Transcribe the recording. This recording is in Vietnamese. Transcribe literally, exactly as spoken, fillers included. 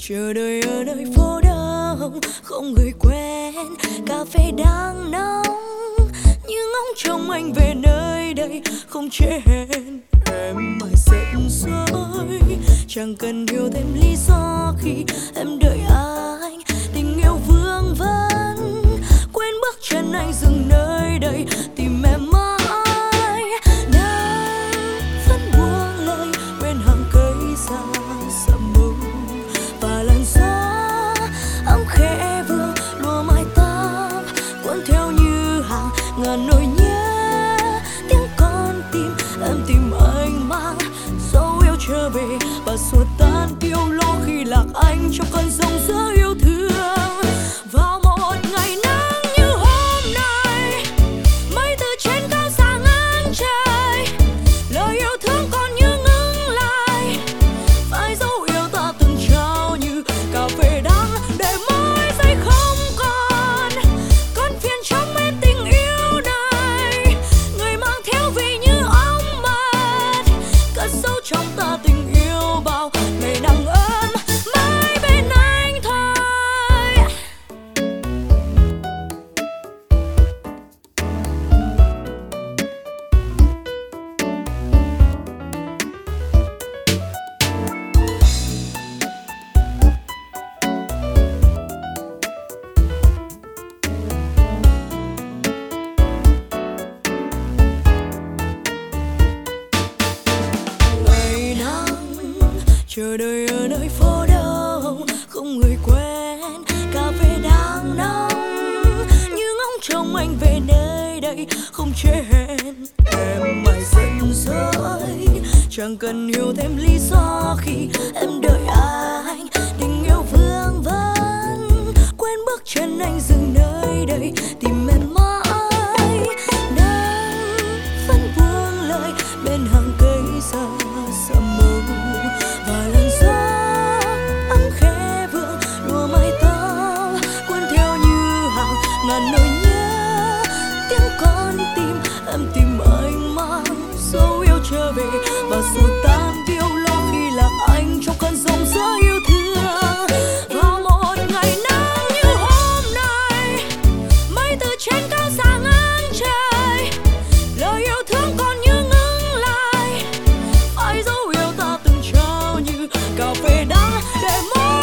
chờ đợi ở nơi phố đông không người quen, cà phê đang nóng như ngóng trông anh về nơi đây không trễ hẹn. Em mãi giận dỗi chẳng cần hiểu thêm lý do khi em đợi anh, tình yêu vương vấn quên bước chân anh dừng nơi đây tìm em mãi. Nắng vẫn buông lời bên hàng cây xa sầm màu và làn gió ấm khẽ vương lùa mái tóc cuốn theo như hàng ngàn nỗi nhớ. Tiếng con tim em tìm anh mang dấu yêu trở về và xua tan tiêu lo khi lạc anh trong cơn giông gió yêu thương. Vào một ngày nắng như hôm nay, mây từ trên cao xa ngang trời, lời yêu thương còn như ngừng lại, phải dấu yêu ta từng trao như cà phê đắng để mỗi giây không còn còn phiền trong em tình yêu này. Người mang theo vị như ong mật cất sâu trong ta tình yêu bao ngày nắng ấm mãi bên anh thôi. Ngày nắng chờ đợi ở nơi phố đông không người quen, cà phê đang nóng như ngóng trông anh về nơi đây không trễ hẹn. Em mãi giận dỗi chẳng cần hiểu thêm lý do khi em đợi anh, tình yêu vương vấn quên bước chân anh dừng nơi đây tìm em mãi. Nắng vẫn buông lời bên hàng cây xa sầm màu và làn gió ấm khẽ vương lùa mái tóc cuốn theo như hàng ngàn nỗi nhớ. Tiếng con tim em tìm anh mang dấu yêu trở về và xua tan tiêu lo khi lạc anh trong cơn giông gió yêu thương. Vào một ngày nắng như hôm nay, mây từ trên cao xa ngang trời, lời yêu thương còn như ngừng lại, phải dấu yêu ta từng trao như cà phê đắng để mỗi